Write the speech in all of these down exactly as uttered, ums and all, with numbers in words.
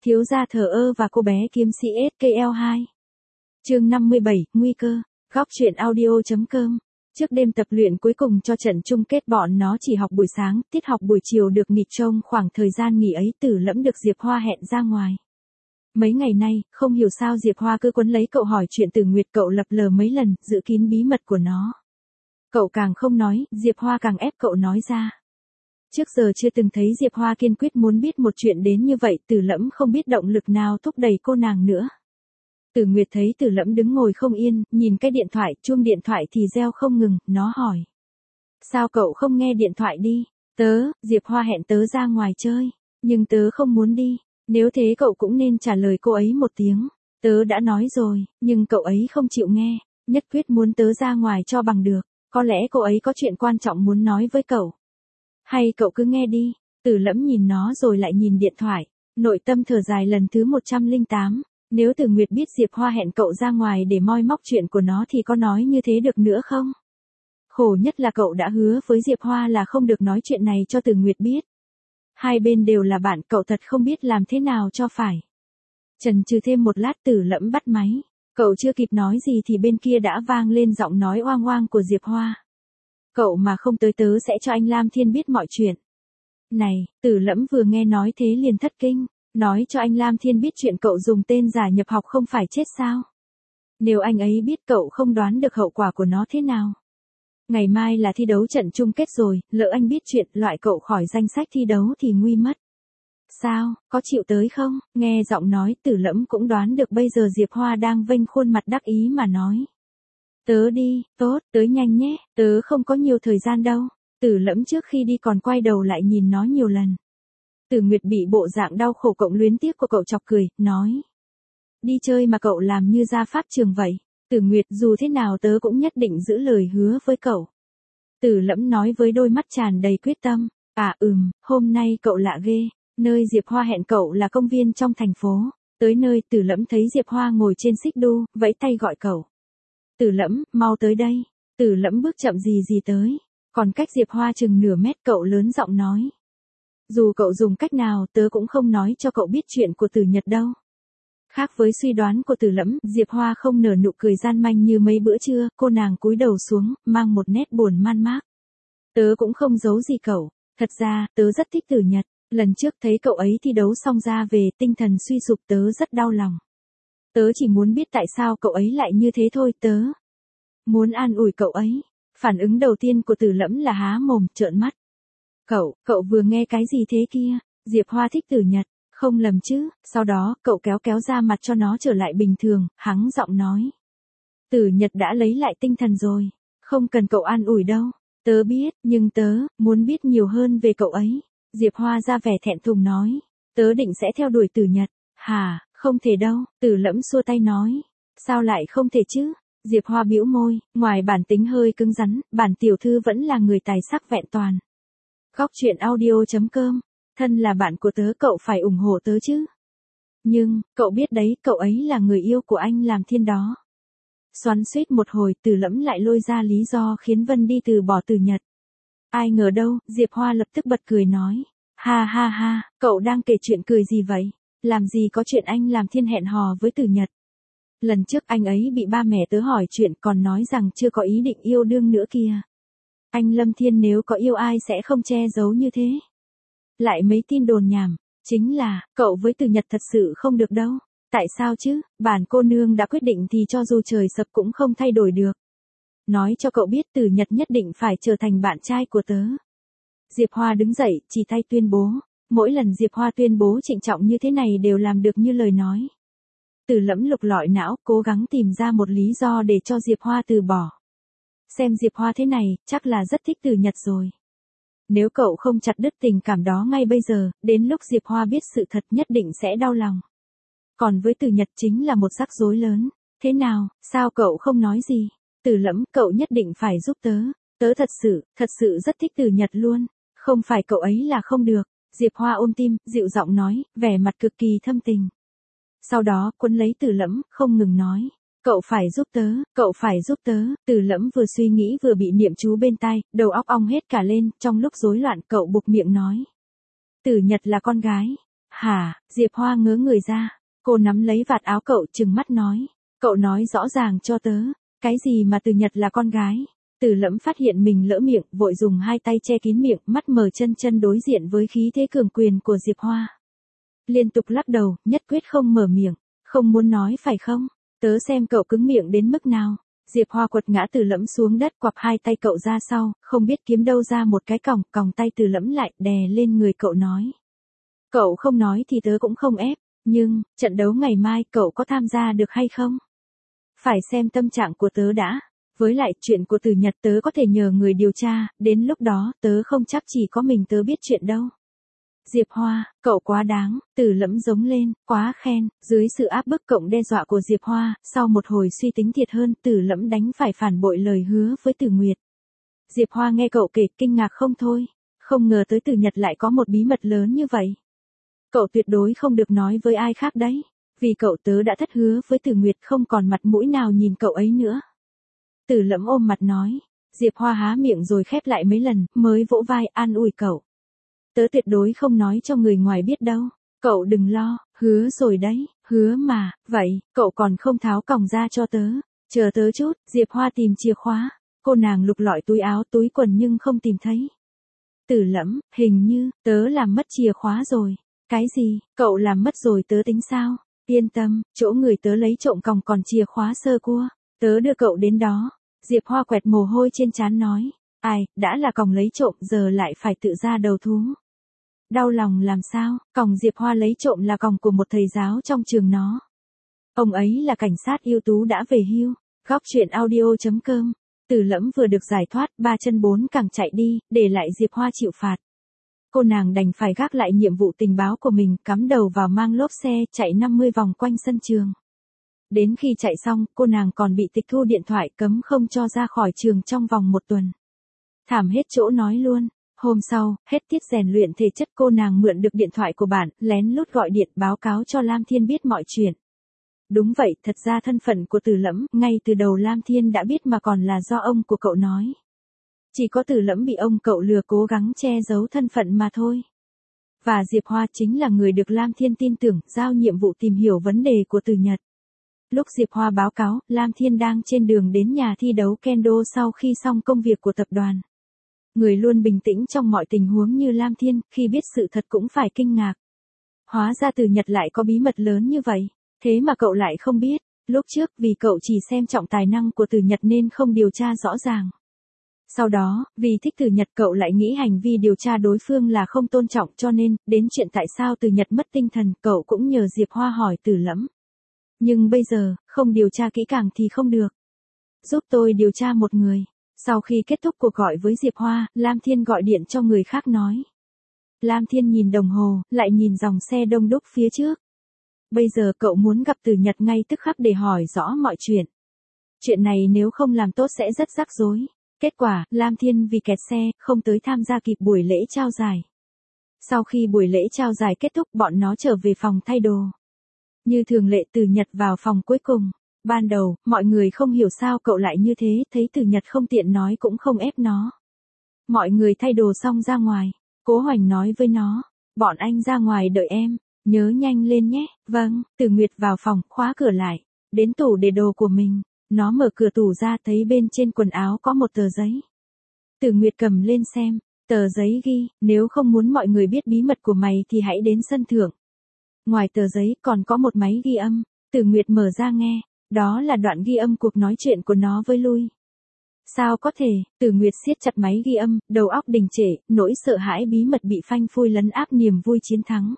Thiếu gia thờ ơ và cô bé kiếm sĩ ét ca lờ hai. Chương năm mươi bảy, nguy cơ. Góc truyện audio chấm com. Trước đêm tập luyện cuối cùng cho trận chung kết bọn nó chỉ học buổi sáng, tiết học buổi chiều được nghỉ. Trong khoảng thời gian nghỉ ấy Tử Lẫm được Diệp Hoa hẹn ra ngoài. Mấy ngày nay, không hiểu sao Diệp Hoa cứ quấn lấy cậu hỏi chuyện Tử Nguyệt, cậu lập lờ mấy lần, giữ kín bí mật của nó. Cậu càng không nói, Diệp Hoa càng ép cậu nói ra. Trước giờ chưa từng thấy Diệp Hoa kiên quyết muốn biết một chuyện đến như vậy, Tử Lẫm không biết động lực nào thúc đẩy cô nàng nữa. Tử Nguyệt thấy Tử Lẫm đứng ngồi không yên, nhìn cái điện thoại, chuông điện thoại thì reo không ngừng, nó hỏi. Sao cậu không nghe điện thoại đi? Tớ, Diệp Hoa hẹn tớ ra ngoài chơi, nhưng tớ không muốn đi. Nếu thế cậu cũng nên trả lời cô ấy một tiếng. Tớ đã nói rồi, nhưng cậu ấy không chịu nghe, nhất quyết muốn tớ ra ngoài cho bằng được. Có lẽ cô ấy có chuyện quan trọng muốn nói với cậu. Hay cậu cứ nghe đi. Tử Lẫm nhìn nó rồi lại nhìn điện thoại, nội tâm thở dài lần thứ một trăm lẻ tám. Nếu Tử Nguyệt biết Diệp Hoa hẹn cậu ra ngoài để moi móc chuyện của nó thì có nói như thế được nữa không? Khổ nhất là cậu đã hứa với Diệp Hoa là không được nói chuyện này cho Tử Nguyệt biết. Hai bên đều là bạn, cậu thật không biết làm thế nào cho phải. Chần chừ thêm một lát Tử Lẫm bắt máy. Cậu chưa kịp nói gì thì bên kia đã vang lên giọng nói oang oang của Diệp Hoa. Cậu mà không tới tớ sẽ cho anh Lam Thiên biết mọi chuyện. Này, Tử Lẫm vừa nghe nói thế liền thất kinh. Nói cho anh Lam Thiên biết chuyện cậu dùng tên giả nhập học không phải chết sao? Nếu anh ấy biết cậu không đoán được hậu quả của nó thế nào? Ngày mai là thi đấu trận chung kết rồi, lỡ anh biết chuyện loại cậu khỏi danh sách thi đấu thì nguy mất. Sao, có chịu tới không? Nghe giọng nói Tử Lẫm cũng đoán được bây giờ Diệp Hoa đang vênh khuôn mặt đắc ý mà nói. Tớ đi, tốt, tới nhanh nhé, tớ không có nhiều thời gian đâu. Tử Lẫm trước khi đi còn quay đầu lại nhìn nó nhiều lần. Tử Nguyệt bị bộ dạng đau khổ cộng luyến tiếc của cậu chọc cười, nói. Đi chơi mà cậu làm như ra pháp trường vậy. Tử Nguyệt, dù thế nào tớ cũng nhất định giữ lời hứa với cậu. Tử Lẫm nói với đôi mắt tràn đầy quyết tâm. À ừm, hôm nay cậu lạ ghê. Nơi Diệp Hoa hẹn cậu là công viên trong thành phố. Tới nơi Tử Lẫm thấy Diệp Hoa ngồi trên xích đu, vẫy tay gọi cậu. Tử Lẫm, mau tới đây. Tử Lẫm bước chậm gì gì tới. Còn cách Diệp Hoa chừng nửa mét cậu lớn giọng nói. Dù cậu dùng cách nào tớ cũng không nói cho cậu biết chuyện của Tử Nhật đâu. Khác với suy đoán của Tử Lẫm, Diệp Hoa không nở nụ cười gian manh như mấy bữa trưa, cô nàng cúi đầu xuống, mang một nét buồn man mác. Tớ cũng không giấu gì cậu, thật ra, tớ rất thích Tử Nhật, lần trước thấy cậu ấy thi đấu xong ra về, tinh thần suy sụp tớ rất đau lòng. Tớ chỉ muốn biết tại sao cậu ấy lại như thế thôi, tớ muốn an ủi cậu ấy. Phản ứng đầu tiên của Tử Lẫm là há mồm, trợn mắt. Cậu, cậu vừa nghe cái gì thế kia? Diệp Hoa thích Tử Nhật, không lầm chứ? Sau đó, cậu kéo kéo ra mặt cho nó trở lại bình thường, hắng giọng nói. Tử Nhật đã lấy lại tinh thần rồi, không cần cậu an ủi đâu. Tớ biết, nhưng tớ muốn biết nhiều hơn về cậu ấy. Diệp Hoa ra vẻ thẹn thùng nói. Tớ định sẽ theo đuổi Tử Nhật. Hả, không thể đâu. Tử Lẫm xua tay nói. Sao lại không thể chứ? Diệp Hoa bĩu môi, ngoài bản tính hơi cứng rắn, bản tiểu thư vẫn là người tài sắc vẹn toàn. Góc truyện audio chấm com, thân là bạn của tớ cậu phải ủng hộ tớ chứ. Nhưng, cậu biết đấy, cậu ấy là người yêu của anh Lam Thiên đó. Xoắn xuýt một hồi, Tử Lẫm lại lôi ra lý do khiến Vân đi từ bỏ Tử Nhật. Ai ngờ đâu, Diệp Hoa lập tức bật cười nói. Ha ha ha, cậu đang kể chuyện cười gì vậy? Làm gì có chuyện anh Lam Thiên hẹn hò với Tử Nhật. Lần trước anh ấy bị ba mẹ tớ hỏi chuyện còn nói rằng chưa có ý định yêu đương nữa kìa. Anh Lâm Thiên nếu có yêu ai sẽ không che giấu như thế. Lại mấy tin đồn nhảm, chính là, cậu với Tử Nhật thật sự không được đâu. Tại sao chứ, bản cô nương đã quyết định thì cho dù trời sập cũng không thay đổi được. Nói cho cậu biết Tử Nhật nhất định phải trở thành bạn trai của tớ. Diệp Hoa đứng dậy, chỉ tay tuyên bố. Mỗi lần Diệp Hoa tuyên bố trịnh trọng như thế này đều làm được như lời nói. Tử Lẫm lục lọi não, cố gắng tìm ra một lý do để cho Diệp Hoa từ bỏ. Xem Diệp Hoa thế này, chắc là rất thích Tử Nhật rồi. Nếu cậu không chặt đứt tình cảm đó ngay bây giờ, đến lúc Diệp Hoa biết sự thật nhất định sẽ đau lòng. Còn với Tử Nhật chính là một rắc rối lớn. Thế nào, sao cậu không nói gì? Tử Lẫm, cậu nhất định phải giúp tớ. Tớ thật sự, thật sự rất thích Tử Nhật luôn. Không phải cậu ấy là không được. Diệp Hoa ôm tim, dịu giọng nói, vẻ mặt cực kỳ thâm tình. Sau đó, quấn lấy Tử Lẫm, không ngừng nói. Cậu phải giúp tớ, cậu phải giúp tớ. Tử Lẫm vừa suy nghĩ vừa bị niệm chú bên tai, đầu óc ong hết cả lên, trong lúc rối loạn cậu buộc miệng nói. Tử Nhật là con gái. Hả, Diệp Hoa ngớ người ra. Cô nắm lấy vạt áo cậu trừng mắt nói. Cậu nói rõ ràng cho tớ. Cái gì mà Từ Nhật là con gái? Từ Lẫm phát hiện mình lỡ miệng, vội dùng hai tay che kín miệng, mắt mờ chân chân đối diện với khí thế cường quyền của Diệp Hoa. Liên tục lắc đầu, nhất quyết không mở miệng. Không muốn nói phải không? Tớ xem cậu cứng miệng đến mức nào. Diệp Hoa quật ngã Từ Lẫm xuống đất, quặp hai tay cậu ra sau, không biết kiếm đâu ra một cái còng, còng tay Từ Lẫm lại, đè lên người cậu nói. Cậu không nói thì tớ cũng không ép, nhưng, trận đấu ngày mai cậu có tham gia được hay không? Phải xem tâm trạng của tớ đã. Với lại chuyện của Từ Nhật tớ có thể nhờ người điều tra, đến lúc đó tớ không chắc chỉ có mình tớ biết chuyện đâu. Diệp Hoa, cậu quá đáng, Từ Lẫm giống lên, quá khen, dưới sự áp bức cộng đe dọa của Diệp Hoa, sau một hồi suy tính thiệt hơn, Từ Lẫm đánh phải phản bội lời hứa với Từ Nguyệt. Diệp Hoa nghe cậu kể kinh ngạc không thôi, không ngờ tới Từ Nhật lại có một bí mật lớn như vậy. Cậu tuyệt đối không được nói với ai khác đấy, vì cậu tớ đã thất hứa với Từ Nguyệt không còn mặt mũi nào nhìn cậu ấy nữa. Từ Lẫm ôm mặt nói, Diệp Hoa há miệng rồi khép lại mấy lần, mới vỗ vai an ủi cậu. Tớ tuyệt đối không nói cho người ngoài biết đâu, cậu đừng lo, hứa rồi đấy, hứa mà, vậy, cậu còn không tháo còng ra cho tớ, chờ tớ chút, Diệp Hoa tìm chìa khóa, cô nàng lục lọi túi áo túi quần nhưng không tìm thấy. Từ Lẫm, hình như, tớ làm mất chìa khóa rồi, cái gì, cậu làm mất rồi tớ tính sao, yên tâm, chỗ người tớ lấy trộm còng còn chìa khóa sơ cua, tớ đưa cậu đến đó. Diệp Hoa quẹt mồ hôi trên trán nói, ai, đã là còng lấy trộm giờ lại phải tự ra đầu thú. Đau lòng làm sao, còng Diệp Hoa lấy trộm là còng của một thầy giáo trong trường nó. Ông ấy là cảnh sát ưu tú đã về hưu. Góc truyện audio chấm com. Từ Lẫm vừa được giải thoát, ba chân bốn cẳng chạy đi, để lại Diệp Hoa chịu phạt. Cô nàng đành phải gác lại nhiệm vụ tình báo của mình, cắm đầu vào mang lốp xe, chạy năm mươi vòng quanh sân trường. Đến khi chạy xong, cô nàng còn bị tịch thu điện thoại, cấm không cho ra khỏi trường trong vòng một tuần. Thảm hết chỗ nói luôn. Hôm sau, hết tiết rèn luyện thể chất, cô nàng mượn được điện thoại của bạn, lén lút gọi điện báo cáo cho Lam Thiên biết mọi chuyện. Đúng vậy, thật ra thân phận của Từ Lẫm, ngay từ đầu Lam Thiên đã biết mà còn là do ông của cậu nói. Chỉ có Từ Lẫm bị ông cậu lừa cố gắng che giấu thân phận mà thôi. Và Diệp Hoa chính là người được Lam Thiên tin tưởng, giao nhiệm vụ tìm hiểu vấn đề của Từ Nhật. Lúc Diệp Hoa báo cáo, Lam Thiên đang trên đường đến nhà thi đấu Kendo sau khi xong công việc của tập đoàn. Người luôn bình tĩnh trong mọi tình huống như Lam Thiên, khi biết sự thật cũng phải kinh ngạc. Hóa ra Từ Nhật lại có bí mật lớn như vậy, thế mà cậu lại không biết. Lúc trước vì cậu chỉ xem trọng tài năng của Từ Nhật nên không điều tra rõ ràng. Sau đó, vì thích Từ Nhật cậu lại nghĩ hành vi điều tra đối phương là không tôn trọng, cho nên, đến chuyện tại sao Từ Nhật mất tinh thần, cậu cũng nhờ Diệp Hoa hỏi Từ Lẫm. Nhưng bây giờ, không điều tra kỹ càng thì không được. Giúp tôi điều tra một người. Sau khi kết thúc cuộc gọi với Diệp Hoa, Lam Thiên gọi điện cho người khác nói. Lam Thiên nhìn đồng hồ, lại nhìn dòng xe đông đúc phía trước. Bây giờ cậu muốn gặp Từ Nhật ngay tức khắc để hỏi rõ mọi chuyện. Chuyện này nếu không làm tốt sẽ rất rắc rối. Kết quả, Lam Thiên vì kẹt xe, không tới tham gia kịp buổi lễ trao giải. Sau khi buổi lễ trao giải kết thúc, bọn nó trở về phòng thay đồ. Như thường lệ, Từ Nhật vào phòng cuối cùng. Ban đầu, mọi người không hiểu sao cậu lại như thế, thấy Từ Nhật không tiện nói cũng không ép nó. Mọi người thay đồ xong ra ngoài, Cố Hoành nói với nó, bọn anh ra ngoài đợi em, nhớ nhanh lên nhé. Vâng, Từ Nguyệt vào phòng, khóa cửa lại, đến tủ để đồ của mình, nó mở cửa tủ ra thấy bên trên quần áo có một tờ giấy. Từ Nguyệt cầm lên xem, tờ giấy ghi, nếu không muốn mọi người biết bí mật của mày thì hãy đến sân thượng. Ngoài tờ giấy còn có một máy ghi âm, Từ Nguyệt mở ra nghe. Đó là đoạn ghi âm cuộc nói chuyện của nó với Lui. Sao có thể, Từ Nguyệt siết chặt máy ghi âm, đầu óc đình trệ, nỗi sợ hãi bí mật bị phanh phui lấn áp niềm vui chiến thắng.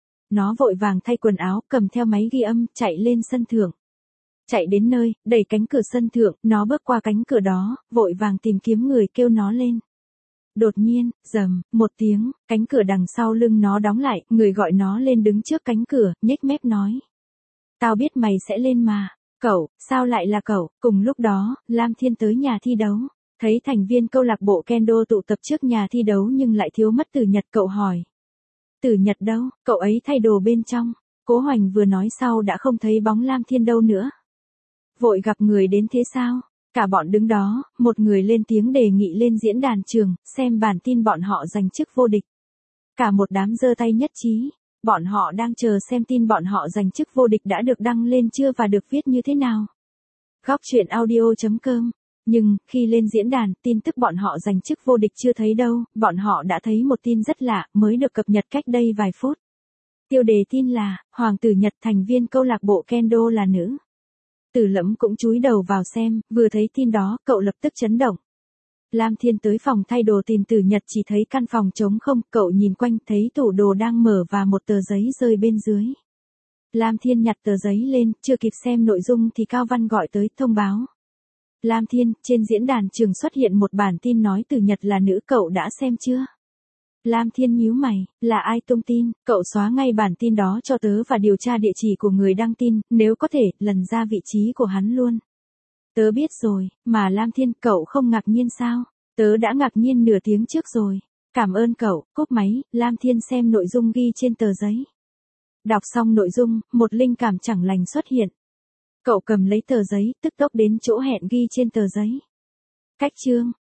Nó vội vàng thay quần áo, cầm theo máy ghi âm, chạy lên sân thượng. Chạy đến nơi, đẩy cánh cửa sân thượng, nó bước qua cánh cửa đó, vội vàng tìm kiếm người kêu nó lên. Đột nhiên, rầm, một tiếng, cánh cửa đằng sau lưng nó đóng lại, người gọi nó lên đứng trước cánh cửa, nhếch mép nói. Tao biết mày sẽ lên mà. Cậu, sao lại là cậu? Cùng lúc đó, Lam Thiên tới nhà thi đấu. Thấy thành viên câu lạc bộ Kendo tụ tập trước nhà thi đấu nhưng lại thiếu mất Từ Nhật, cậu hỏi. Từ Nhật đâu? Cậu ấy thay đồ bên trong. Cố Hoành vừa nói sau đã không thấy bóng Lam Thiên đâu nữa. Vội gặp người đến thế sao? Cả bọn đứng đó, một người lên tiếng đề nghị lên diễn đàn trường, xem bản tin bọn họ giành chức vô địch. Cả một đám giơ tay nhất trí. bọn họ đang chờ xem tin bọn họ giành chức vô địch đã được đăng lên chưa và được viết như thế nào. Góc truyện audio chấm com. Nhưng, khi lên diễn đàn, tin tức bọn họ giành chức vô địch chưa thấy đâu, bọn họ đã thấy một tin rất lạ, mới được cập nhật cách đây vài phút. Tiêu đề tin là, Hoàng tử Nhật thành viên câu lạc bộ Kendo là nữ. Tử Lẫm cũng chúi đầu vào xem, vừa thấy tin đó, cậu lập tức chấn động. Lam Thiên tới phòng thay đồ tìm Tử Nhật chỉ thấy căn phòng trống không, cậu nhìn quanh thấy tủ đồ đang mở và một tờ giấy rơi bên dưới. Lam Thiên nhặt tờ giấy lên, chưa kịp xem nội dung thì Cao Văn gọi tới thông báo. Lam Thiên, trên diễn đàn trường xuất hiện một bản tin nói Tử Nhật là nữ, cậu đã xem chưa? Lam Thiên nhíu mày, là ai tung tin, cậu xóa ngay bản tin đó cho tớ và điều tra địa chỉ của người đăng tin, nếu có thể, lần ra vị trí của hắn luôn. Tớ biết rồi, mà Lam Thiên, cậu không ngạc nhiên sao? Tớ đã ngạc nhiên nửa tiếng trước rồi. Cảm ơn cậu, cúp máy, Lam Thiên xem nội dung ghi trên tờ giấy. Đọc xong nội dung, một linh cảm chẳng lành xuất hiện. Cậu cầm lấy tờ giấy, tức tốc đến chỗ hẹn ghi trên tờ giấy. Cách chương